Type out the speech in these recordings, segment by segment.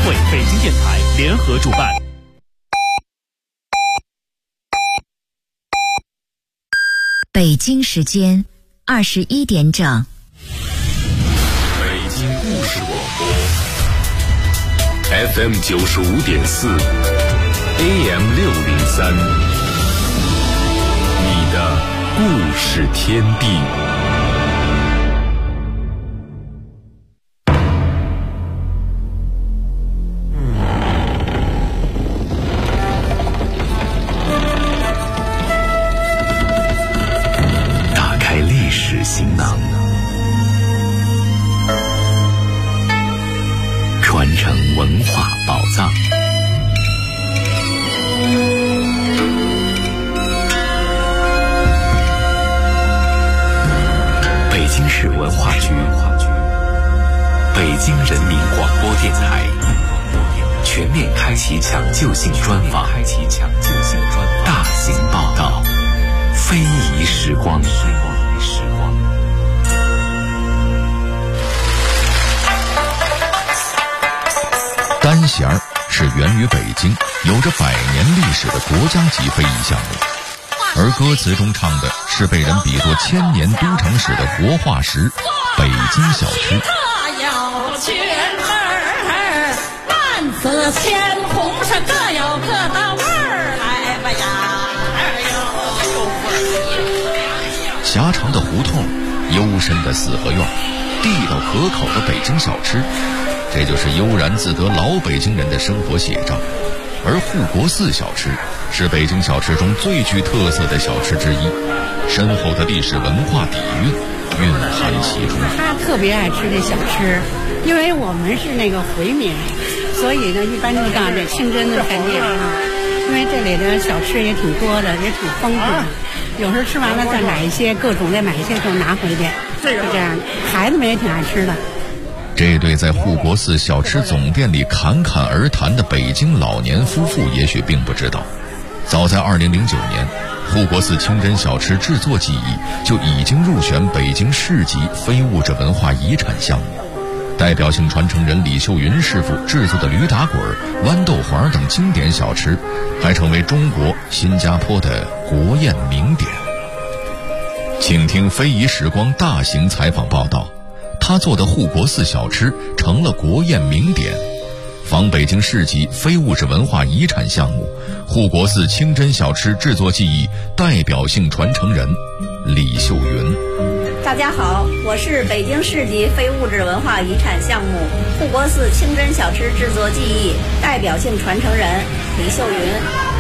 会、北京电台联合主办。 北京时间21点整。 北京故事广播 FM 95.4 AM 603，你的故事天地。行囊，传承文化宝藏。北京市文化局、北京人民广播电台全面开启抢救性专访，大型报道，非遗时光。 单弦儿是源于北京，有着100年历史的国家级非遗项目，而歌词中唱的是被人比作1000年都城史的活化石——北京小吃。 各有群儿，万紫千红是各有各的味儿，来吧呀！ 狭长的胡同，幽深的四合院，地道可口的北京小吃。这就是悠然自得老北京人的生活写照，而护国寺小吃是北京小吃中最具特色的小吃之一，深厚的历史文化底蕴蕴含其中。 他特别爱吃这小吃，因为我们是那个回民，所以呢一般就干这清真的饭店啊，因为这里的小吃也挺多的，也挺丰富的，有时候吃完了再买一些，各种再买一些就拿回去，就这样。孩子们也挺爱吃的。 这对在护国寺小吃总店里侃侃而谈的北京老年夫妇也许并不知道，早在2009年，护国寺清真小吃制作技艺就已经入选北京市级非物质文化遗产项目。代表性传承人李秀云师傅制作的驴打滚、豌豆黄等经典小吃，还成为中国、新加坡的国宴名典。请听非遗时光大型采访报道，他做的护国寺小吃成了国宴名典，仿北京市级非物质文化遗产项目护国寺清真小吃制作技艺代表性传承人李秀云。 大家好，我是北京市级非物质文化遗产项目护国寺清真小吃制作技艺代表性传承人李秀云。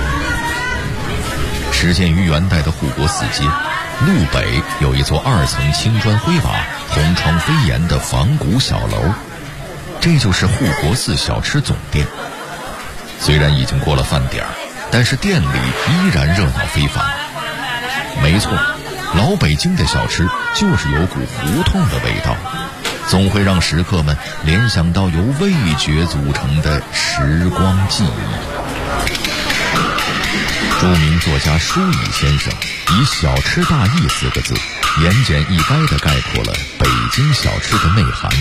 始建于元代的护国寺街路北有一座2层青砖灰瓦、红窗飞檐的仿古小楼，这就是护国寺小吃总店。虽然已经过了饭点，但是店里依然热闹非凡。没错，老北京的小吃就是有股胡同的味道，总会让食客们联想到由味觉组成的时光记忆。著名作家舒乙先生以小吃大义4个字言简意赅地概括了北京小吃的内涵。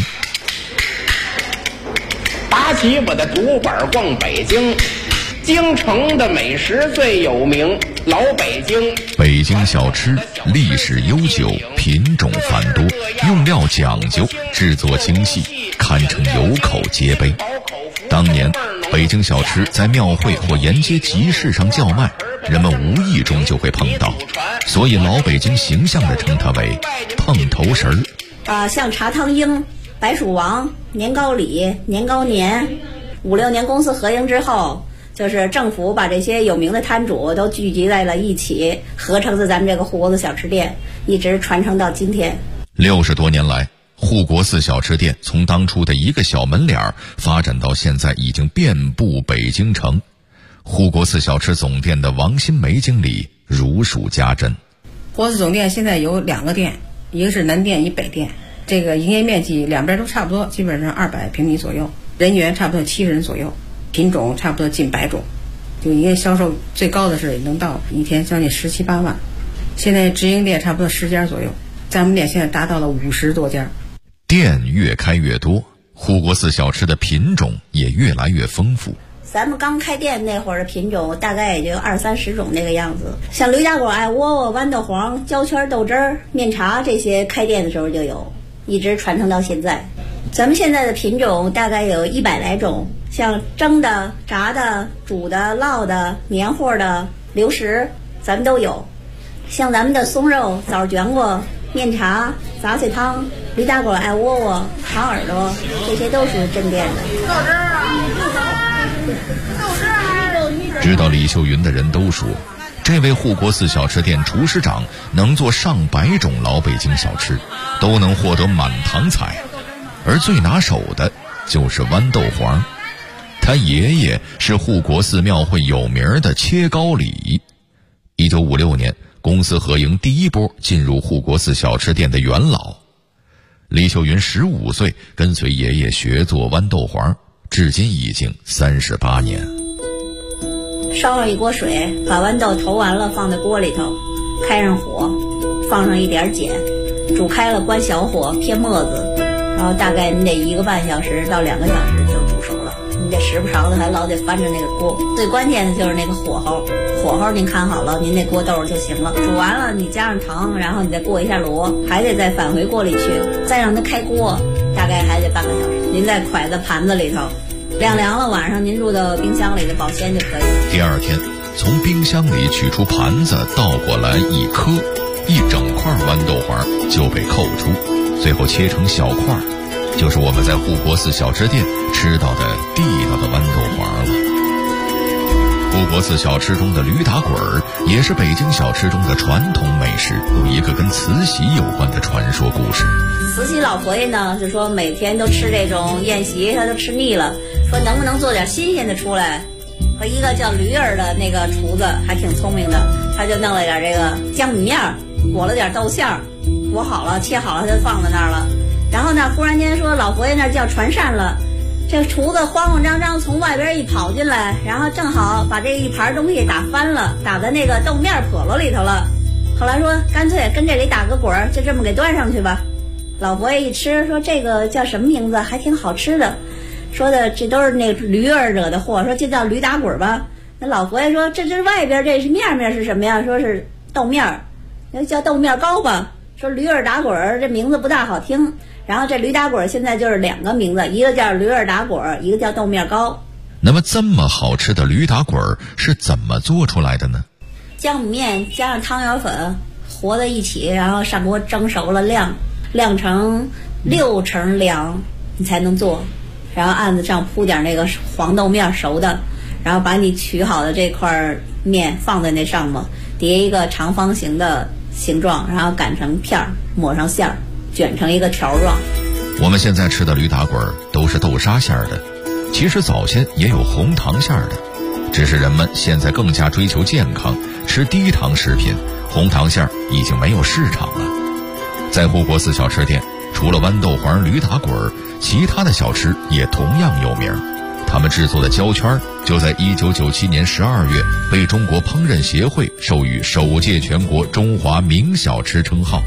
打起我的竹板逛北京，京城的美食最有名，老北京。 北京小吃历史悠久，品种繁多，用料讲究，制作精细，堪称有口皆碑。当年北京小吃在庙会或沿街集市上叫卖，人们无意中就会碰到，所以老北京形象地称它为碰头食儿。 像茶汤鹰、白薯王、年糕里、年糕年，5、6年公司合营之后，就是政府把这些有名的摊主都聚集在了一起，合成的咱们这个护国寺小吃店，一直传承到今天。 60多年来，护国寺小吃店从当初的一个小门脸发展到现在已经遍布北京城。护国寺小吃总店的王新梅经理如数家珍。 护国寺总店现在有2个店，一个是南店，一北店。这个营业面积两边都差不多，基本上200平米左右，人员差不多70人左右，品种差不多近100种。就营业销售最高的是能到一天将近17、18万。现在直营店差不多10家左右，在我们店现在达到了50多家。 店越开越多， 护国寺小吃的品种也越来越丰富。 咱们刚开店那会儿的品种大概也就20-30种那个样子，像驴打滚、艾窝窝、豌豆黄、焦圈、豆汁儿、面茶这些开店的时候就有，一直传承到现在。咱们现在的品种大概有100来种，像蒸的、炸的、煮的、烙的、黏糊的、流食咱们都有。像咱们的松肉、枣卷果、面茶、杂碎汤、驴打滚、艾窝窝、糖耳朵，这些都是镇店的。 知道李秀云的人都说，这位护国寺小吃店厨师长能做上百种老北京小吃，都能获得满堂彩。而最拿手的就是豌豆黄，他爷爷是护国寺庙会有名的切糕里。1956年，公司合营第一波进入护国寺小吃店的元老。李秀云15岁跟随爷爷学做豌豆黄，至今已经38年。 烧上一锅水，把豌豆投完了放在锅里头，开上火，放上一点碱，煮开了关小火偏沫子，然后大概你得1个半小时到2个小时就煮熟了。你这时不常的还老得翻着那个锅，最关键的就是那个火候，火候您看好了，您那锅豆就行了。煮完了你加上糖，然后你再过一下炉，还得再返回锅里去，再让它开锅，大概还得半个小时。您再蒯在盘子里头，晾凉了，晚上您入到冰箱里的保鲜就可以了。 第二天，从冰箱里取出盘子，倒过来一颗，一整块豌豆黄就被扣出，最后切成小块，就是我们在护国寺小吃店吃到的地道的豌豆黄了。护国寺小吃中的驴打滚儿也是北京小吃中的传统美食，有一个跟慈禧有关的传说故事。 慈禧老佛爷呢，就说每天都吃这种宴席，他都吃腻了，说能不能做点新鲜的出来。和一个叫驴儿的那个厨子还挺聪明的，他就弄了点这个江米面，裹了点豆馅儿，裹好了切好了，他就放在那儿了。然后呢，忽然间说老佛爷那儿叫传膳了，这厨子慌慌张张从外边一跑进来，然后正好把这一盘东西打翻了，打在那个豆面笸箩里头了。后来说干脆跟这里打个滚儿，就这么给端上去吧。老佛爷一吃说这个叫什么名字，还挺好吃的，说的这都是那驴儿惹的祸，说就叫驴打滚吧。那老佛爷说这外边这是面是什么呀？说是豆面，那叫豆面糕吧。说驴儿打滚这名字不大好听，然后这驴打滚现在就是2个名字，一个叫驴儿打滚，一个叫豆面糕。 那么这么好吃的驴打滚是怎么做出来的呢？ 江米面加上汤圆粉和在一起，然后上锅蒸熟了晾成6成凉你才能做，然后案子上铺点那个黄豆面熟的，然后把你取好的这块面放在那上面，叠一个长方形的形状，然后擀成片儿，抹上馅儿，卷成一个条状。 我们现在吃的驴打滚都是豆沙馅儿的，其实早先也有红糖馅儿的，只是人们现在更加追求健康，吃低糖食品，红糖馅儿已经没有市场了。在护国寺小吃店，除了豌豆黄、驴打滚，其他的小吃也同样有名。他们制作的焦圈就在1997年12月被中国烹饪协会授予首届全国中华名小吃称号。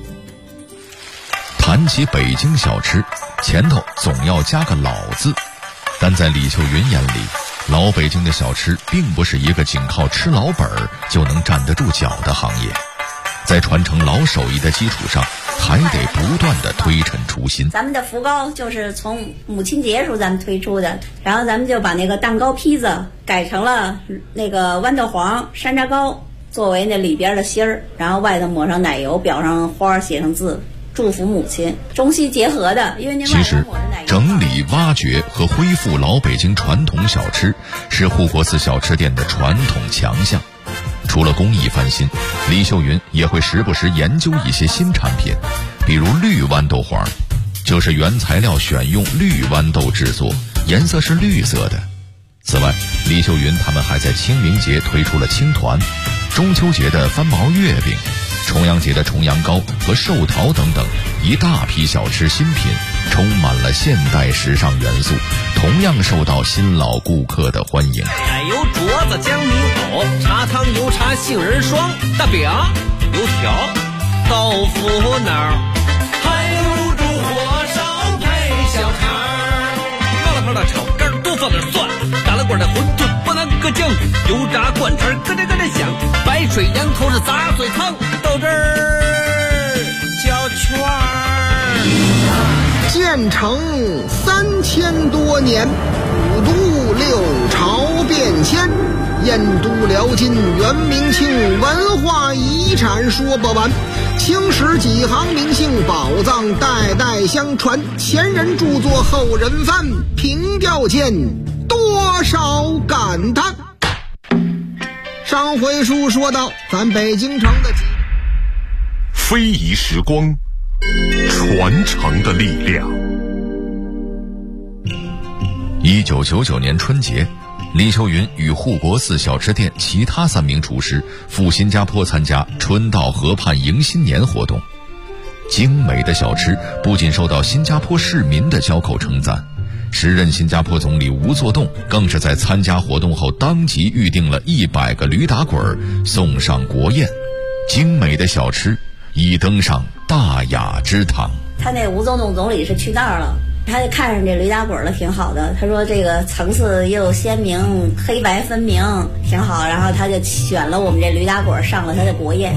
谈起北京小吃，前头总要加个老字，但在李秀云眼里，老北京的小吃并不是一个仅靠吃老本就能站得住脚的行业，在传承老手艺的基础上，还得不断的推陈出新。 咱们的福糕就是从母亲节时候咱们推出的，然后咱们就把那个蛋糕坯子改成了那个豌豆黄山楂糕作为那里边的芯儿，然后外头抹上奶油，裱上花，写上字，祝福母亲，中西结合的。因为您其实整理、挖掘和恢复老北京传统小吃是护国寺小吃店的传统强项。除了工艺翻新，李秀云也会时不时研究一些新产品，比如绿豌豆黄，就是原材料选用绿豌豆制作，颜色是绿色的。此外，李秀云他们还在清明节推出了青团，中秋节的翻毛月饼，重阳节的重阳糕和寿桃等等一大批小吃新品，充满了现代时尚元素，同样受到新老顾客的欢迎。 奶油镯子、江米藕、茶汤、油茶、杏仁霜、大饼、油条、豆腐脑，还有煮火烧配小肠。 放点蒜，打了滚的馄饨不能搁酱，油炸灌肠咯吱咯吱响，白水羊头是杂碎汤，到这儿叫圈儿。 建成3000多年，五都六朝变迁，燕都辽金元明清文化遗产说不完，青史几行名姓宝藏代代相传，前人著作后人翻，凭吊间多少感叹。上回书说到咱北京城的非遗时光，传承的力量。 1999年春节，李秀云与护国寺小吃店其他3名厨师赴新加坡参加春到河畔迎新年活动。精美的小吃不仅受到新加坡市民的交口称赞，时任新加坡总理吴作栋更是在参加活动后当即预定了100个驴打滚送上国宴。精美的小吃已登上大雅之堂。 他那吴作栋总理是去那儿了，他就看上这驴打滚了，挺好的。他说这个层次又鲜明，黑白分明，挺好。然后他就选了我们这驴打滚上了他的国宴。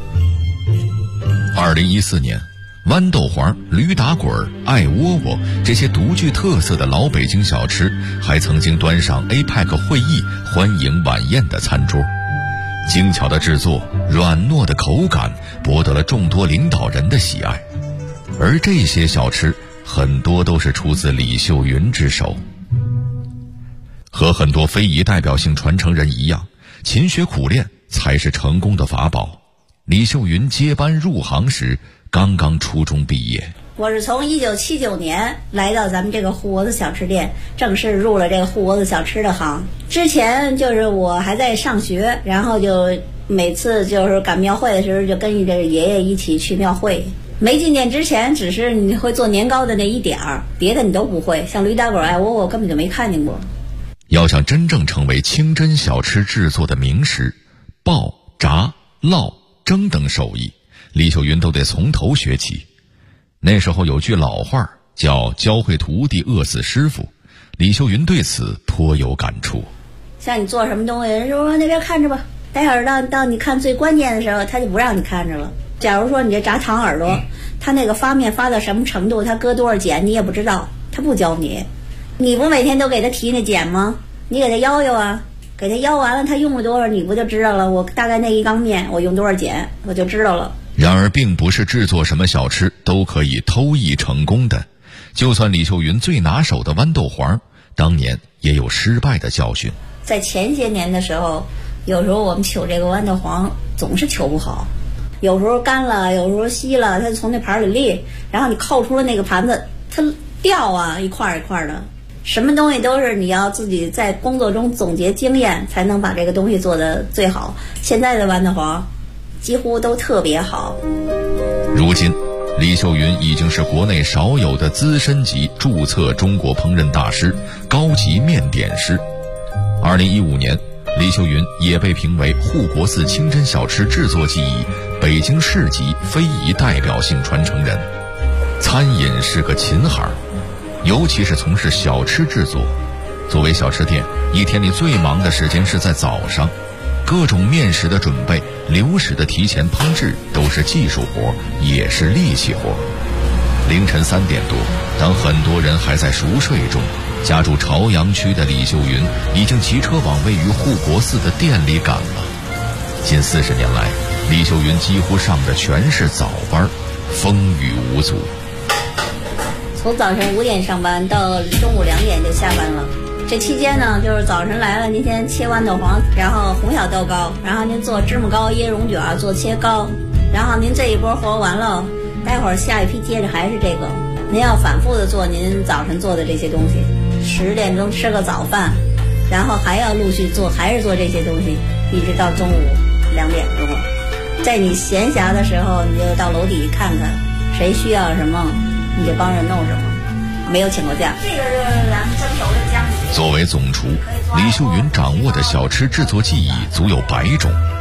2014年，豌豆黄、驴打滚、爱窝窝这些独具特色的老北京小吃，还曾经端上 APEC 会议欢迎晚宴的餐桌。精巧的制作，软糯的口感，博得了众多领导人的喜爱。而这些小吃很多都是出自李秀云之手。和很多非遗代表性传承人一样，勤学苦练才是成功的法宝。李秀云接班入行时刚刚初中毕业。 我是从1979年来到咱们这个护国寺小吃店，正式入了这个护国寺小吃的行。之前就是我还在上学，然后就每次就是赶庙会的时候就跟着爷爷一起去庙会。没进店之前只是你会做年糕的那一点儿，别的你都不会，像驴打滚爱窝窝根本就没看见过。 要想真正成为清真小吃制作的名师，爆、炸、烙、蒸等手艺，李秀云都得从头学起。那时候有句老话叫教会徒弟饿死师傅，李秀云对此颇有感触。 像你做什么东西，人说那边看着吧，待会儿到你看最关键的时候，他就不让你看着了。假如说你这炸糖耳朵，他那个发面发到什么程度，他搁多少碱你也不知道，他不教你。你不每天都给他提那碱吗？你给他摇摇啊，给他摇完了他用了多少你不就知道了。我大概那1缸面我用多少碱我就知道了。 然而并不是制作什么小吃都可以偷艺成功的，就算李秀云最拿手的豌豆黄，当年也有失败的教训。 在前些年的时候，有时候我们取这个豌豆黄总是取不好，有时候干了，有时候稀了，它就从那盘里裂，然后你扣出了那个盘子，它掉啊，一块一块的。什么东西都是你要自己在工作中总结经验，才能把这个东西做得最好。现在的豌豆黄几乎都特别好。 如今李秀云已经是国内少有的资深级注册中国烹饪大师、高级面点师。2015年，李秀云也被评为护国寺清真小吃制作技艺北京市级非遗代表性传承人。餐饮是个勤行，尤其是从事小吃制作。作为小吃店，一天里最忙的时间是在早上，各种面食的准备、流食的提前烹制都是技术活，也是力气活。凌晨3点多，当很多人还在熟睡中，家住朝阳区的李秀云已经骑车往位于护国寺的店里赶了。近40年来，李秀云几乎上的全是早班，风雨无阻。 从早晨5点上班到中午2点就下班了。这期间呢，就是早晨来了，您先切豌豆黄，然后红小豆糕，然后您做芝麻糕、椰蓉卷，做切糕，然后您这一波活完了，待会儿下一批接着还是这个，您要反复的做您早晨做的这些东西。10点钟吃个早饭，然后还要陆续做，还是做这些东西，一直到中午2点钟了。在你闲暇的时候，你就到楼底看看谁需要什么，你就帮人弄什么，没有请过假。这个是咱们蒸熟的姜。作为总厨，李秀云掌握的小吃制作技艺足有100种。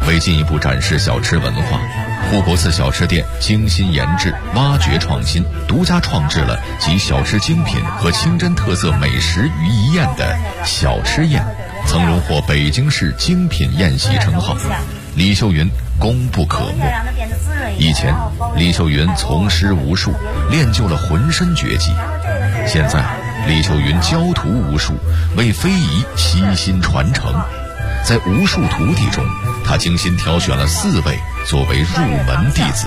为进一步展示小吃文化，护国寺小吃店精心研制、挖掘创新，独家创制了集小吃精品和清真特色美食于一宴的小吃宴，曾荣获北京市精品宴席称号。李秀云功不可没。以前，李秀云从师无数，练就了浑身绝技。现在，李秀云教徒无数，为非遗悉心传承。在无数徒弟中，他精心挑选了4位作为入门弟子。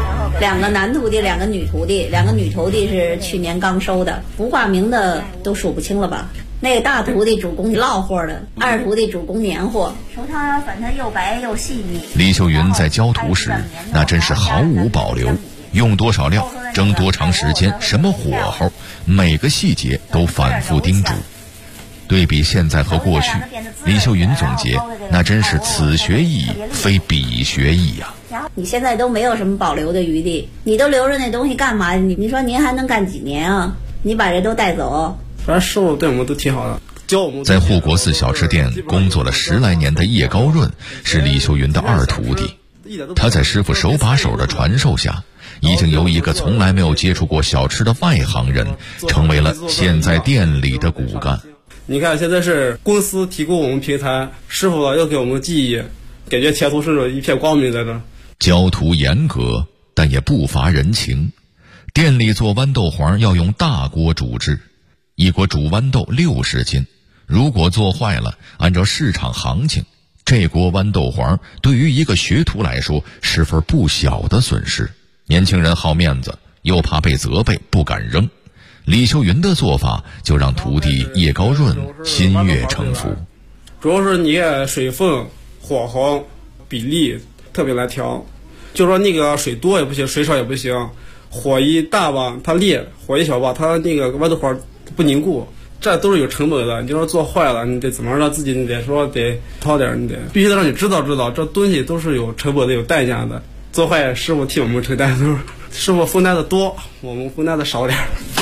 2个男徒弟，2个女徒弟，2个女徒弟是去年刚收的，不挂名的都数不清了吧？那个大徒弟主攻烙货的，2徒弟主攻年货，手它粉它又白又细腻。 李秀云在教徒时，那真是毫无保留，用多少料，蒸多长时间，什么火候，每个细节都反复叮嘱。对比现在和过去，李秀云总结，那真是此学艺非彼学艺呀。 你现在都没有什么保留的余地，你都留着那东西干嘛？你说您还能干几年啊？你把这都带走。 反正师傅对我们都挺好的，教我们。 在护国寺小吃店工作了10来年的叶高润是李秀云的2徒弟，他在师傅手把手的传授下，已经由一个从来没有接触过小吃的外行人，成为了现在店里的骨干。 你看，现在是公司提供我们平台，师傅要给我们记忆，感觉前途是一片光明在这。 教徒严格，但也不乏人情。店里做豌豆黄要用大锅煮制，一锅煮豌豆60斤，如果做坏了，按照市场行情，这锅豌豆黄对于一个学徒来说是份不小的损失。年轻人好面子，又怕被责备，不敢扔。李秀云的做法就让徒弟叶高润心悦诚服。 主要是你看水分、火候、比例特别难调，就说那个水多也不行，水少也不行，火一大吧它裂，火一小吧它那个豌豆黄不凝固，这都是有成本的。你就说做坏了，你得怎么让自己，你得说得掏点，你得必须得让你知道这东西都是有成本的，有代价的。做坏师傅替我们承担，都是师傅分担的多，我们分担的少点。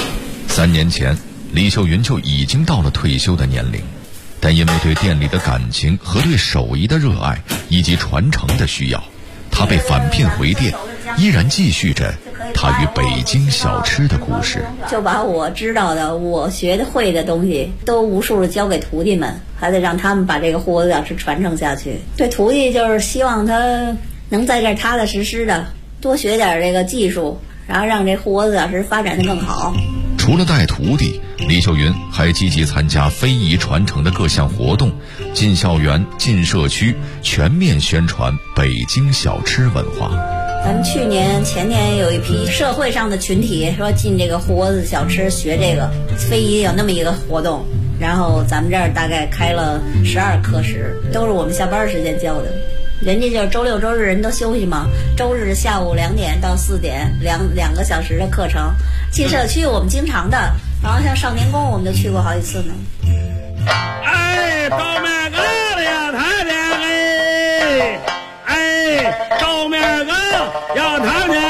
3年前，李秀云就已经到了退休的年龄，但因为对店里的感情和对手艺的热爱以及传承的需要，他被返聘回店，依然继续着他与北京小吃的故事。 就把我知道的、我学的会的东西都无数的教给徒弟们，还得让他们把这个护国小吃传承下去。对徒弟就是希望他能在这儿踏踏实实的多学点这个技术，然后让这护国小吃发展得更好。 除了带徒弟，李秀云还积极参加非遗传承的各项活动，进校园、进社区，全面宣传北京小吃文化。 咱们去年、前年有一批社会上的群体说进这个护国寺小吃学这个非遗，有那么一个活动，然后咱们这儿大概开了12课时，都是我们下班时间教的。人家就是周6周日人都休息嘛，周日下午2点到4点两个小时的课程。进社区我们经常的，然后像少年宫我们就去过好几次呢。 哎，到面个两台两哎，哎，到面个两台两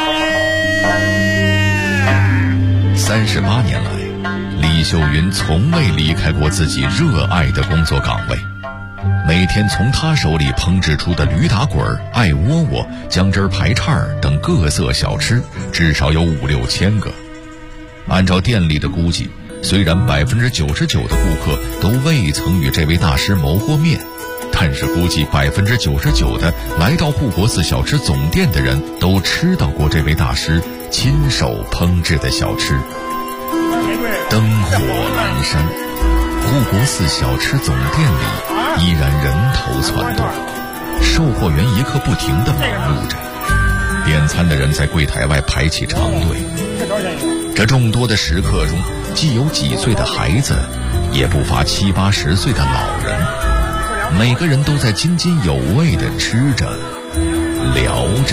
哎。 38年来，李秀云从未离开过自己热爱的工作岗位。每天从他手里烹制出的驴打滚、艾窝窝、姜汁排叉等各色小吃，至少有5、6千个。按照店里的估计，虽然99%的顾客都未曾与这位大师谋过面，但是估计99%的来到护国寺小吃总店的人都吃到过这位大师亲手烹制的小吃。灯火阑珊，护国寺小吃总店里依然人头攒动，售货员一刻不停地忙碌着，点餐的人在柜台外排起长队。这众多的食客中，既有几岁的孩子，也不乏70、80岁的老人，每个人都在津津有味地吃着、聊着。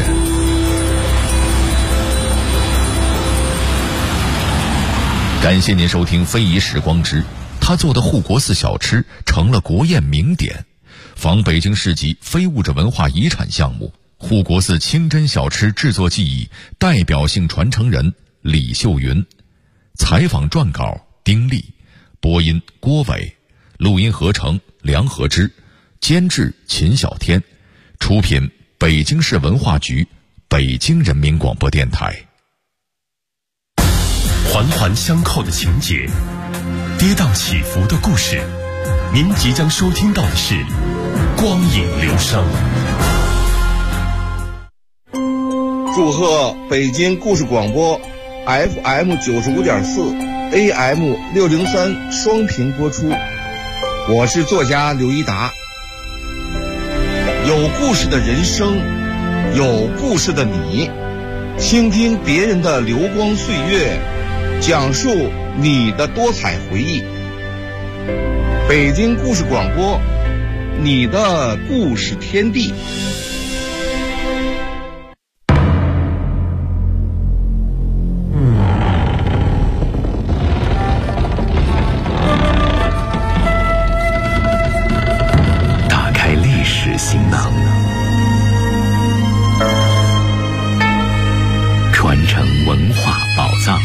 感谢您收听《非遗时光之》，他做的护国寺小吃成了国宴名典，仿北京市级非物质文化遗产项目护国寺清真小吃制作技艺代表性传承人李秀云。采访撰稿丁力，播音郭伟，录音合成梁和之，监制秦小天， 出品北京市文化局、北京人民广播电台。 环环相扣的情节，跌宕起伏的故事，您即将收听到的是光影流声。 祝贺北京故事广播 FM 95.4 AM 603双频播出。我是作家刘一达。有故事的人生，有故事的你，倾听别人的流光岁月，讲述你的多彩回忆。北京故事广播，你的故事天地。 打开历史行囊，传承文化宝藏。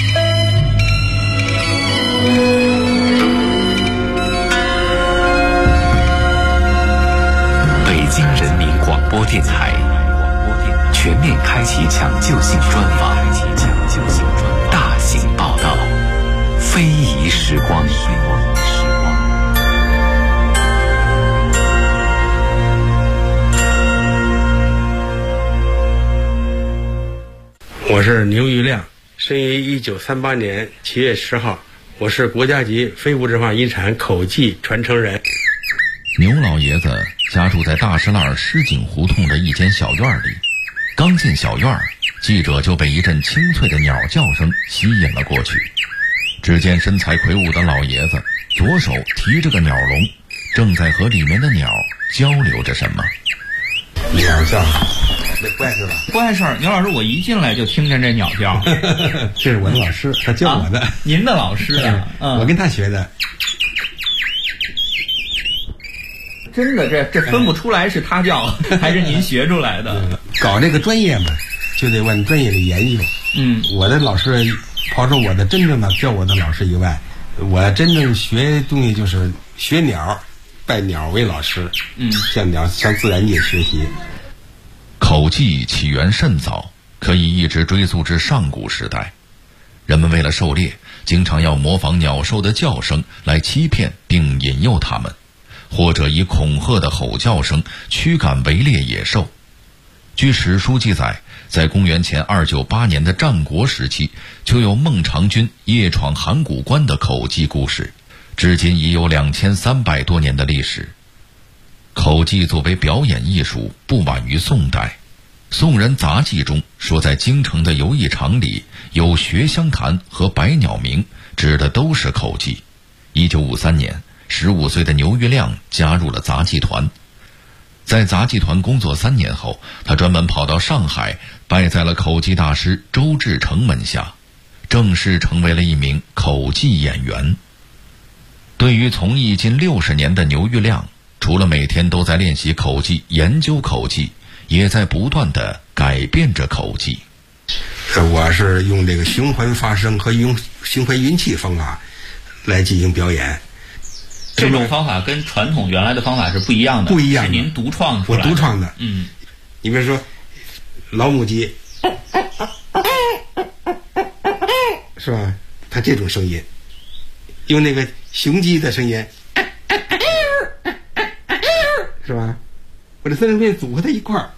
北京人民广播电台全面开启抢救性专访，大型报道，非遗时光。 我是牛玉亮，生于1938年7月10号，我是国家级非物质文化遗产口技传承人。 牛老爷子家住在大石栏狮井胡同的一间小院里，刚进小院，记者就被一阵清脆的鸟叫声吸引了过去。只见身材魁梧的老爷子左手提着个鸟笼，正在和里面的鸟交流着什么。 鸟叫，那怪事吧？怪事儿，牛老师，我一进来就听见这鸟叫。 这是我的老师，他教我的。 您的老师啊？ 我跟他学的。 真的，这分不出来是他教还是您学出来的。 搞这个专业嘛，就得往专业里研究。我的老师，刨出我的真正的教我的老师以外，我真正学东西就是学鸟，拜鸟为老师。向鸟，向自然界学习。 口技起源甚早，可以一直追溯至上古时代。人们为了狩猎，经常要模仿鸟兽的叫声来欺骗并引诱它们，或者以恐吓的吼叫声驱赶围猎野兽。据史书记载，在公元前298年的战国时期，就有孟尝君夜闯函谷关的口技故事，至今已有2300多年的历史。口技作为表演艺术，不晚于宋代。宋人杂记中说，在京城的游艺场里有学香坛和百鸟鸣，指的都是口技。1953年，15岁的牛玉亮加入了杂技团。在杂技团工作3年后，他专门跑到上海，拜在了口技大师周志成门下，正式成为了一名口技演员。对于从艺近60年的牛玉亮，除了每天都在练习口技、研究口技，也在不断地改变着口技。 我是用这个循环发声和用循环运气方法来进行表演。 这种方法跟传统原来的方法是不一样的， 不一样的， 是您独创出来的。 我独创的。你比如说老母鸡，是吧？它这种声音，用那个雄鸡的声音，是吧？我这三声片组合在一块儿，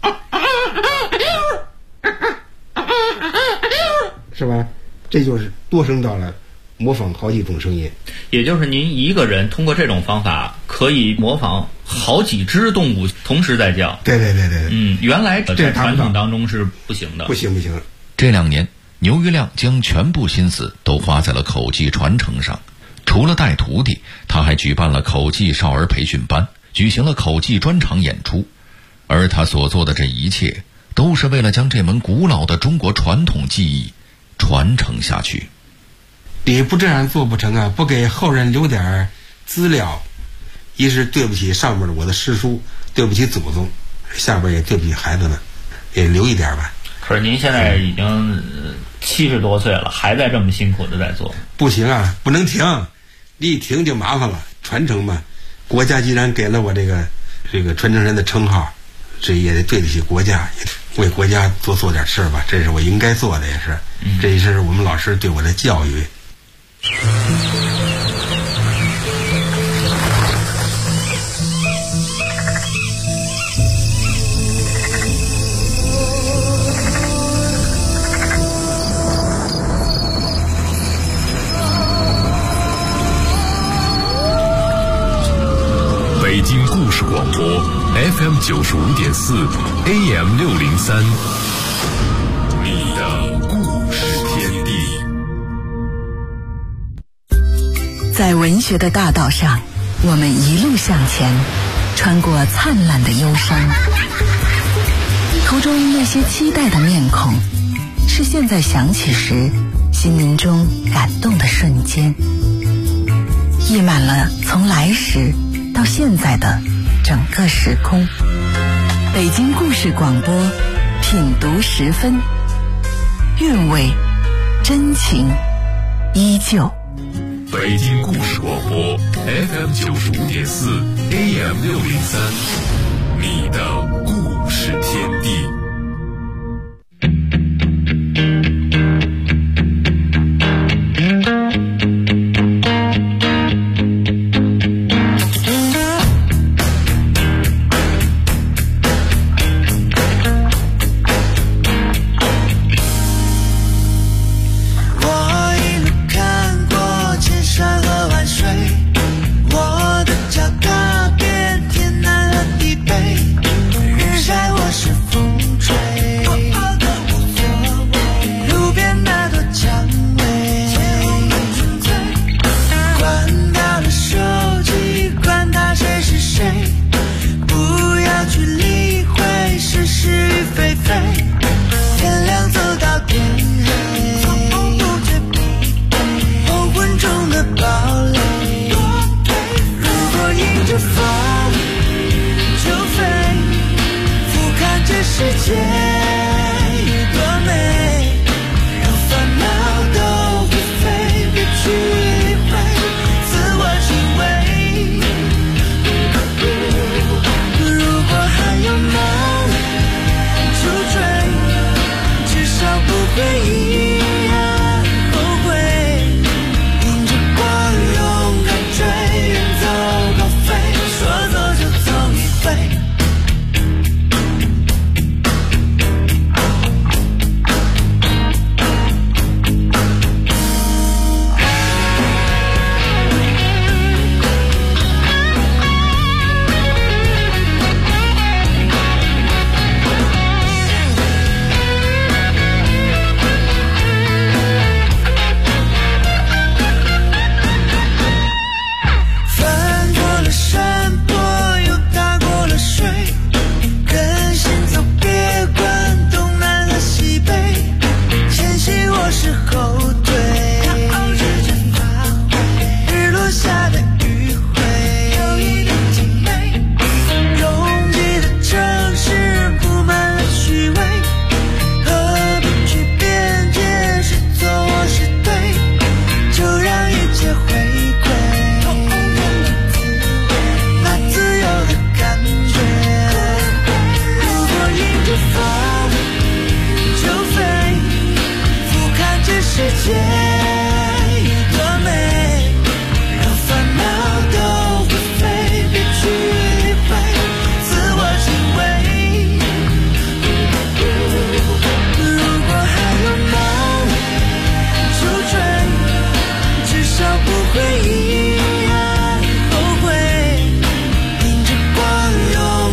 是吧？这就是多声道了，模仿好几种声音。 也就是您一个人通过这种方法可以模仿好几只动物同时在叫。 对。 原来在传统当中是不行的。 不行。 这2年，牛玉亮将全部心思都花在了口技传承上。除了带徒弟，他还举办了口技少儿培训班，举行了口技专场演出。而他所做的这一切，都是为了将这门古老的中国传统技艺传承下去。 你不这样做不成啊！不给后人留点资料，一是对不起上面的我的师叔，对不起祖宗，下边也对不起孩子们，也留一点吧。 可是您现在已经70多岁了，还在这么辛苦的在做。 不行啊，不能停，一停就麻烦了。传承嘛，国家既然给了我这个传承人的称号， 这也得对得起国家，为国家做点事儿吧，这是我应该做的，也是，这也是我们老师对我的教育。 北京故事广播 FM 95.4 AM 603，你的故事天地。 在文学的大道上，我们一路向前，穿过灿烂的忧伤。途中那些期待的面孔，是现在想起时心灵中感动的瞬间，溢满了从来时到现在的整个时空。北京故事广播，品读10分，韵味真情依旧。 北京故事广播 FM 95.4 AM 603，你的故事天地。 世界